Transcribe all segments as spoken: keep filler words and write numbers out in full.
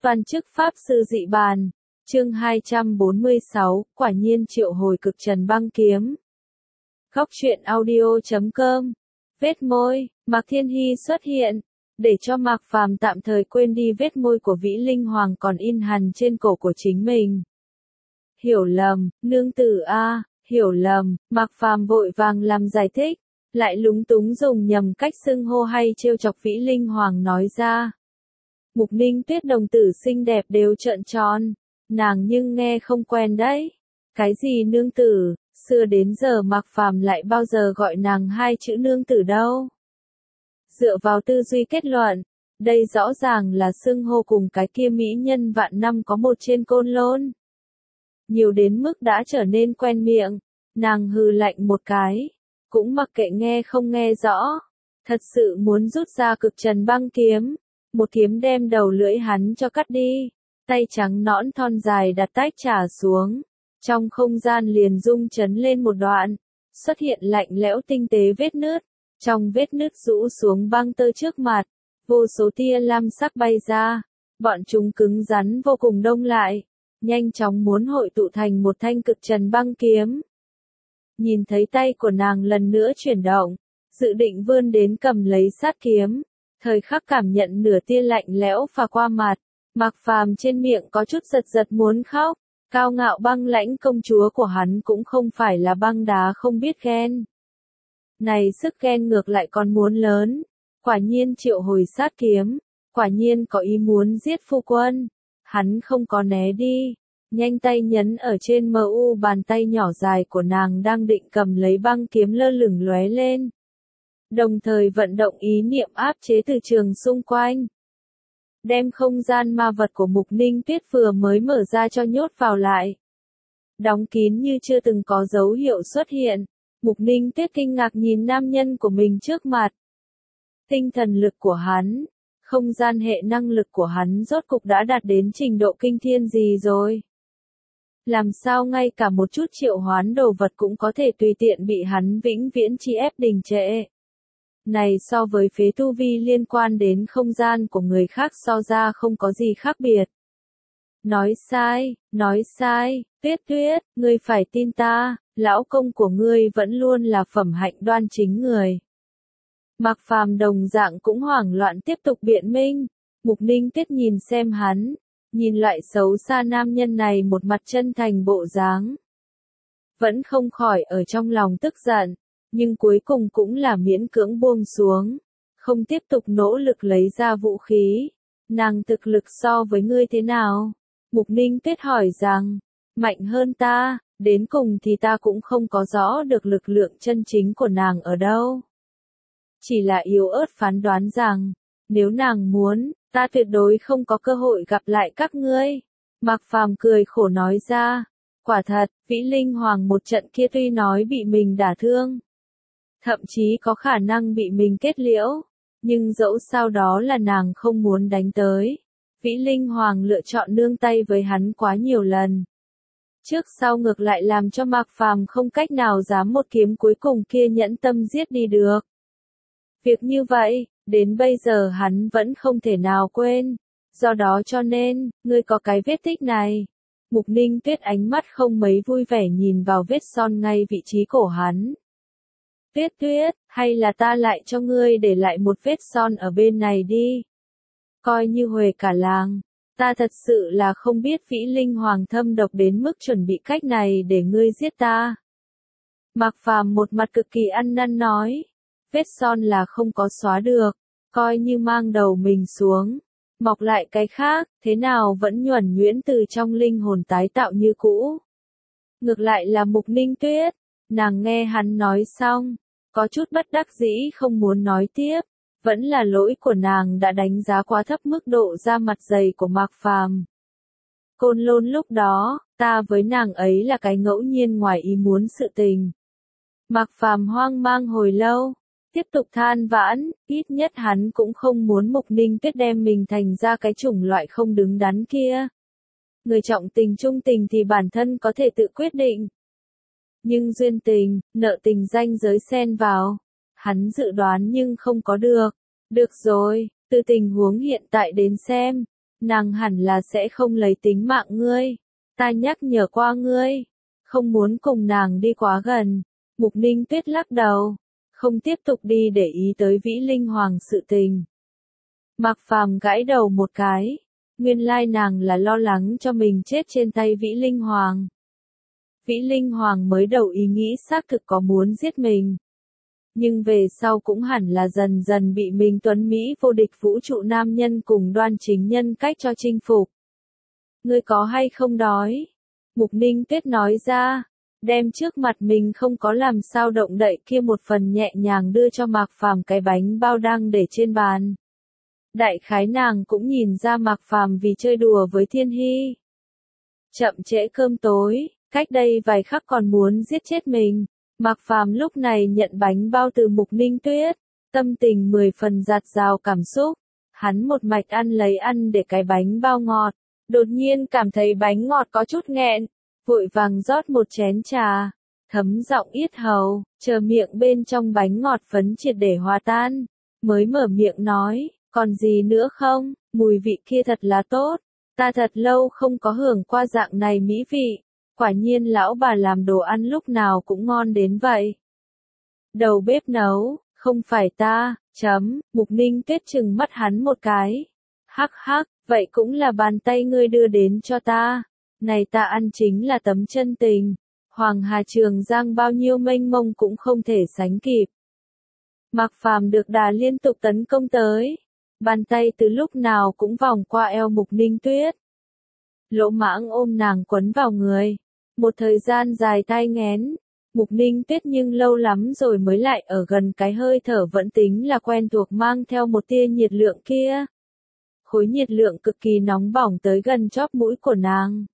Văn chức Pháp Sư Dị Bàn, chương hai trăm bốn mươi sáu, quả nhiên triệu hồi cực trần băng kiếm. Góc truyện audio chấm com. Vết môi, Mạc Thiên Hy xuất hiện, để cho Mạc Phàm tạm thời quên đi vết môi của Vĩ Linh Hoàng còn in hằn trên cổ của chính mình. Hiểu lầm, nương tử a, hiểu lầm, Mạc Phàm vội vàng làm giải thích, lại lúng túng dùng nhầm cách xưng hô hay trêu chọc Vĩ Linh Hoàng nói ra. Mục Ninh Tuyết đồng tử xinh đẹp đều trợn tròn, nàng nhưng nghe không quen đấy. Cái gì nương tử, xưa đến giờ Mạc Phàm lại bao giờ gọi nàng hai chữ nương tử đâu. Dựa vào tư duy kết luận, đây rõ ràng là xưng hô cùng cái kia mỹ nhân vạn năm có một trên Côn Lôn. Nhiều đến mức đã trở nên quen miệng, nàng hừ lạnh một cái, cũng mặc kệ nghe không nghe rõ, thật sự muốn rút ra cực trần băng kiếm, một kiếm đem đầu lưỡi hắn cho cắt đi, tay trắng nõn thon dài đặt tách trả xuống, trong không gian liền rung chấn lên một đoạn, xuất hiện lạnh lẽo tinh tế vết nứt, trong vết nứt rũ xuống băng tơ trước mặt, vô số tia lam sắc bay ra, bọn chúng cứng rắn vô cùng đông lại, nhanh chóng muốn hội tụ thành một thanh cực trần băng kiếm. Nhìn thấy tay của nàng lần nữa chuyển động, dự định vươn đến cầm lấy sát kiếm, thời khắc cảm nhận nửa tia lạnh lẽo phả qua mặt, Mạc Phàm trên miệng có chút giật giật muốn khóc, cao ngạo băng lãnh công chúa của hắn cũng không phải là băng đá không biết ghen. Này sức ghen ngược lại còn muốn lớn, quả nhiên triệu hồi sát kiếm, quả nhiên có ý muốn giết phu quân, hắn không có né đi. Nhanh tay nhấn ở trên mờ u bàn tay nhỏ dài của nàng đang định cầm lấy băng kiếm lơ lửng lóe lên. Đồng thời vận động ý niệm áp chế từ trường xung quanh. Đem không gian ma vật của Mục Ninh Tuyết vừa mới mở ra cho nhốt vào lại. Đóng kín như chưa từng có dấu hiệu xuất hiện. Mục Ninh Tuyết kinh ngạc nhìn nam nhân của mình trước mặt. Tinh thần lực của hắn, không gian hệ năng lực của hắn rốt cục đã đạt đến trình độ kinh thiên gì rồi. Làm sao ngay cả một chút triệu hoán đồ vật cũng có thể tùy tiện bị hắn vĩnh viễn chi ép đình trệ. Này so với phế tu vi liên quan đến không gian của người khác so ra không có gì khác biệt. Nói sai, nói sai, Tuyết Tuyết, ngươi phải tin ta, lão công của ngươi vẫn luôn là phẩm hạnh đoan chính người. Mạc Phàm đồng dạng cũng hoảng loạn tiếp tục biện minh, Mục Ninh Tuyết nhìn xem hắn. Nhìn loại xấu xa nam nhân này một mặt chân thành bộ dáng. Vẫn không khỏi ở trong lòng tức giận, nhưng cuối cùng cũng là miễn cưỡng buông xuống, không tiếp tục nỗ lực lấy ra vũ khí. Nàng thực lực so với ngươi thế nào? Mục Ninh Tuyết hỏi rằng, mạnh hơn ta, đến cùng thì ta cũng không có rõ được lực lượng chân chính của nàng ở đâu. Chỉ là yếu ớt phán đoán rằng, nếu nàng muốn, ta tuyệt đối không có cơ hội gặp lại các ngươi. Mạc Phàm cười khổ nói ra, quả thật, Vĩ Linh Hoàng một trận kia tuy nói bị mình đả thương, thậm chí có khả năng bị mình kết liễu, nhưng dẫu sao đó là nàng không muốn đánh tới. Vĩ Linh Hoàng lựa chọn nương tay với hắn quá nhiều lần. Trước sau ngược lại làm cho Mạc Phàm không cách nào dám một kiếm cuối cùng kia nhẫn tâm giết đi được. Việc như vậy, đến bây giờ hắn vẫn không thể nào quên, do đó cho nên, ngươi có cái vết tích này. Mục Ninh Tuyết ánh mắt không mấy vui vẻ nhìn vào vết son ngay vị trí cổ hắn. Tuyết Tuyết, hay là ta lại cho ngươi để lại một vết son ở bên này đi. Coi như huề cả làng, ta thật sự là không biết Vĩ Linh Hoàng thâm độc đến mức chuẩn bị cách này để ngươi giết ta. Mạc Phàm một mặt cực kỳ ăn năn nói. Vết son là không có xóa được, coi như mang đầu mình xuống, mọc lại cái khác, thế nào vẫn nhuần nhuyễn từ trong linh hồn tái tạo như cũ. Ngược lại là Mục Ninh Tuyết, nàng nghe hắn nói xong, có chút bất đắc dĩ không muốn nói tiếp, vẫn là lỗi của nàng đã đánh giá quá thấp mức độ da mặt dày của Mạc Phàm. Côn Lôn lúc đó, ta với nàng ấy là cái ngẫu nhiên ngoài ý muốn sự tình. Mạc Phàm hoang mang hồi lâu. Tiếp tục than vãn, ít nhất hắn cũng không muốn Mục Ninh Tuyết đem mình thành ra cái chủng loại không đứng đắn kia. Người trọng tình trung tình thì bản thân có thể tự quyết định. Nhưng duyên tình, nợ tình danh giới xen vào. Hắn dự đoán nhưng không có được. Được rồi, từ tình huống hiện tại đến xem. nàng hẳn là sẽ không lấy tính mạng ngươi. Ta nhắc nhở qua ngươi, không muốn cùng nàng đi quá gần. Mục Ninh Tuyết lắc đầu, không tiếp tục đi để ý tới Vĩ Linh Hoàng sự tình. Mạc Phàm gãi đầu một cái, nguyên lai nàng là lo lắng cho mình chết trên tay Vĩ Linh Hoàng. Vĩ Linh Hoàng mới đầu ý nghĩ xác thực có muốn giết mình. Nhưng về sau cũng hẳn là dần dần bị mình tuấn Mỹ vô địch vũ trụ nam nhân cùng Đoan Chính nhân cách cho chinh phục. Ngươi có hay không đói? Mục Ninh Tuyết nói ra, đem trước mặt mình không có làm sao động đậy kia một phần nhẹ nhàng đưa cho Mạc Phàm cái bánh bao đang để trên bàn. Đại khái nàng cũng nhìn ra Mạc Phàm vì chơi đùa với Thiên Hy. Chậm trễ cơm tối, cách đây vài khắc còn muốn giết chết mình. Mạc Phàm lúc này nhận bánh bao từ Mục Ninh Tuyết, tâm tình mười phần dạt dào cảm xúc. Hắn một mạch ăn lấy ăn để cái bánh bao ngọt, đột nhiên cảm thấy bánh ngọt có chút nghẹn, vội vàng rót một chén trà, thấm giọng yết hầu, chờ miệng bên trong bánh ngọt phấn triệt để hòa tan, mới mở miệng nói, còn gì nữa không, mùi vị kia thật là tốt, ta thật lâu không có hưởng qua dạng này mỹ vị, quả nhiên lão bà làm đồ ăn lúc nào cũng ngon đến vậy. Đầu bếp nấu, không phải ta, chấm, Mục Ninh Tuyết chừng mắt hắn một cái. Hắc hắc, vậy cũng là bàn tay ngươi đưa đến cho ta. Này ta ăn chính là tấm chân tình. Hoàng Hà Trường Giang bao nhiêu mênh mông cũng không thể sánh kịp. Mạc Phàm được đà liên tục tấn công tới. Bàn tay từ lúc nào cũng vòng qua eo Mục Ninh Tuyết. Lỗ mãng ôm nàng quấn vào người. Một thời gian dài tai nghén. Mục Ninh Tuyết nhưng lâu lắm rồi mới lại ở gần cái hơi thở vẫn tính là quen thuộc mang theo một tia nhiệt lượng kia. Khối nhiệt lượng cực kỳ nóng bỏng tới gần chóp mũi của nàng.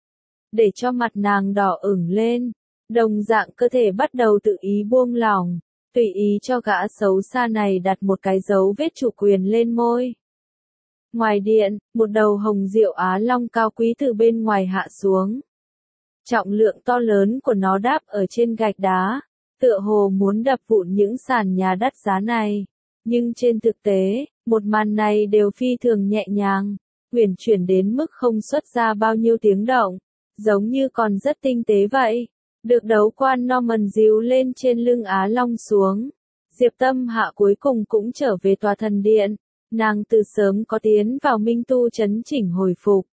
Để cho mặt nàng đỏ ửng lên, đồng dạng cơ thể bắt đầu tự ý buông lỏng, tùy ý cho gã xấu xa này đặt một cái dấu vết chủ quyền lên môi. Ngoài điện, một đầu hồng diệu Á Long cao quý từ bên ngoài hạ xuống. Trọng lượng to lớn của nó đáp ở trên gạch đá, tựa hồ muốn đập vụn những sàn nhà đắt giá này. Nhưng trên thực tế, một màn này đều phi thường nhẹ nhàng, uyển chuyển đến mức không xuất ra bao nhiêu tiếng động, giống như còn rất tinh tế vậy. Được đấu quan Norman díu lên trên lưng Á Long xuống. Diệp Tâm Hạ cuối cùng cũng trở về tòa thần điện, nàng từ sớm có tiến vào Minh Tu chấn chỉnh hồi phục.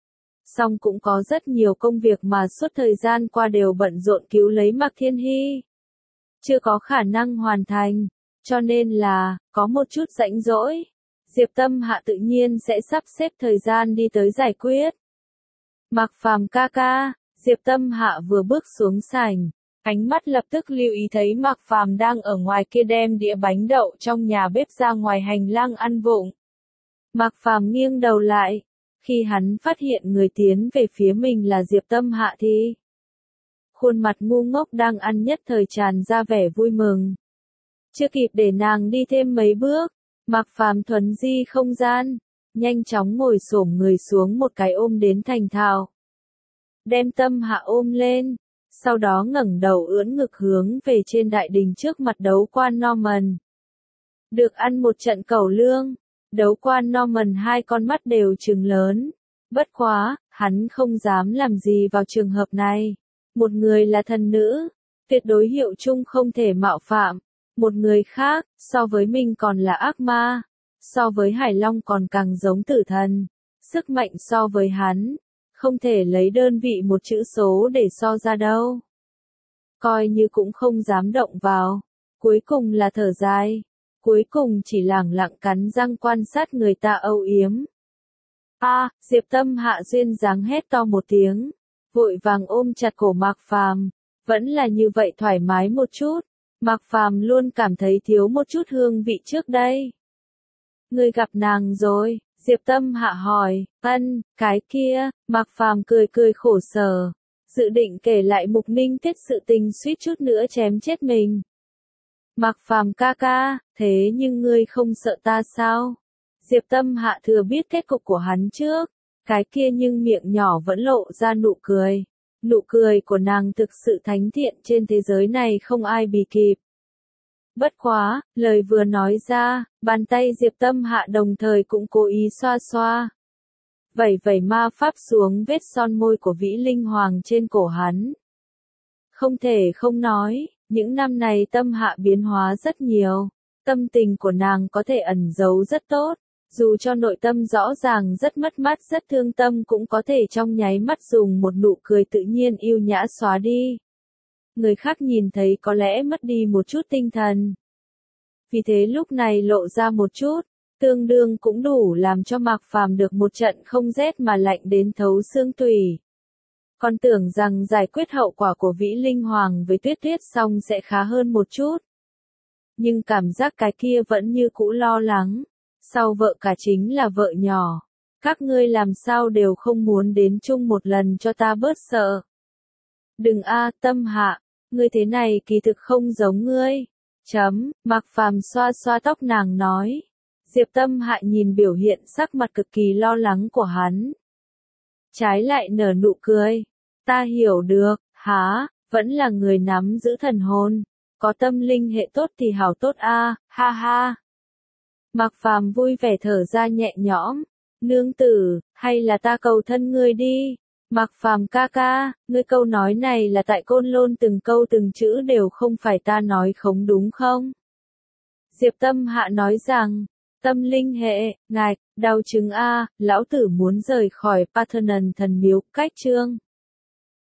Song cũng có rất nhiều công việc mà suốt thời gian qua đều bận rộn cứu lấy Mạc Thiên Hy. Chưa có khả năng hoàn thành, cho nên là, có một chút rãnh rỗi. Diệp Tâm Hạ tự nhiên sẽ sắp xếp thời gian đi tới giải quyết. Mạc Phàm ca ca, Diệp Tâm Hạ vừa bước xuống sảnh, ánh mắt lập tức lưu ý thấy Mạc Phàm đang ở ngoài kia đem đĩa bánh đậu trong nhà bếp ra ngoài hành lang ăn vụng. Mạc Phàm nghiêng đầu lại, khi hắn phát hiện người tiến về phía mình là Diệp Tâm Hạ thì khuôn mặt ngu ngốc đang ăn nhất thời tràn ra vẻ vui mừng. Chưa kịp để nàng đi thêm mấy bước, Mạc Phàm thuấn di không gian, nhanh chóng ngồi xổm người xuống một cái ôm đến thành thạo. Đem Tâm Hạ ôm lên, sau đó ngẩng đầu ưỡn ngực hướng về trên đại đình trước mặt đấu quan Norman. Được ăn một trận cẩu lương, đấu quan Norman hai con mắt đều trừng lớn. Bất quá, hắn không dám làm gì vào trường hợp này. Một người là thần nữ, tuyệt đối hiệu chung không thể mạo phạm. Một người khác, so với mình còn là ác ma, so với Hải Long còn càng giống tử thần. Sức mạnh so với hắn, không thể lấy đơn vị một chữ số để so ra đâu. Coi như cũng không dám động vào. Cuối cùng là thở dài. Cuối cùng chỉ lẳng lặng cắn răng quan sát người ta âu yếm. A, à, Diệp Tâm Hạ duyên dáng hét to một tiếng, vội vàng ôm chặt cổ Mạc Phàm, vẫn là như vậy thoải mái một chút. Mạc Phàm luôn cảm thấy thiếu một chút hương vị trước đây. Ngươi gặp nàng rồi, Diệp Tâm Hạ hỏi. Ân, cái kia, Mạc Phàm cười cười khổ sở, dự định kể lại Mục Ninh Tuyết sự tình suýt chút nữa chém chết mình. Mạc Phàm ca ca, thế nhưng ngươi không sợ ta sao? Diệp Tâm Hạ thừa biết kết cục của hắn trước, cái kia nhưng miệng nhỏ vẫn lộ ra nụ cười. Nụ cười của nàng thực sự thánh thiện trên thế giới này không ai bì kịp. Bất quá, lời vừa nói ra, bàn tay Diệp Tâm Hạ đồng thời cũng cố ý xoa xoa. vẩy vẩy ma pháp xuống vết son môi của Vĩ Linh Hoàng trên cổ hắn. Không thể không nói, những năm này Tâm Hạ biến hóa rất nhiều, tâm tình của nàng có thể ẩn giấu rất tốt, dù cho nội tâm rõ ràng rất mất mát rất thương tâm cũng có thể trong nháy mắt dùng một nụ cười tự nhiên yêu nhã xóa đi. Người khác nhìn thấy có lẽ mất đi một chút tinh thần. Vì thế lúc này lộ ra một chút, tương đương cũng đủ làm cho Mạc Phàm được một trận không rét mà lạnh đến thấu xương tủy. Còn tưởng rằng giải quyết hậu quả của Vĩ Linh Hoàng với Tuyết Tuyết xong sẽ khá hơn một chút. Nhưng cảm giác cái kia vẫn như cũ lo lắng. Sau vợ cả chính là vợ nhỏ. Các ngươi làm sao đều không muốn đến chung một lần cho ta bớt sợ. Đừng a Tâm Hạ, ngươi thế này kỳ thực không giống ngươi. Chấm, Mạc Phàm xoa xoa tóc nàng nói. Diệp Tâm Hạ nhìn biểu hiện sắc mặt cực kỳ lo lắng của hắn. Trái lại nở nụ cười. Ta hiểu được, há, vẫn là người nắm giữ thần hồn. Có tâm linh hệ tốt thì hảo tốt a, ha ha. Mạc Phàm vui vẻ thở ra nhẹ nhõm. Nương tử, hay là ta cầu thân ngươi đi. Mạc Phàm ca ca, ngươi câu nói này là tại Côn Lôn từng câu từng chữ đều không phải ta nói không đúng không? Diệp Tâm Hạ nói rằng, tâm linh hệ, ngạch, đau chứng a, lão tử muốn rời khỏi Parthenon thần miếu, cách chương.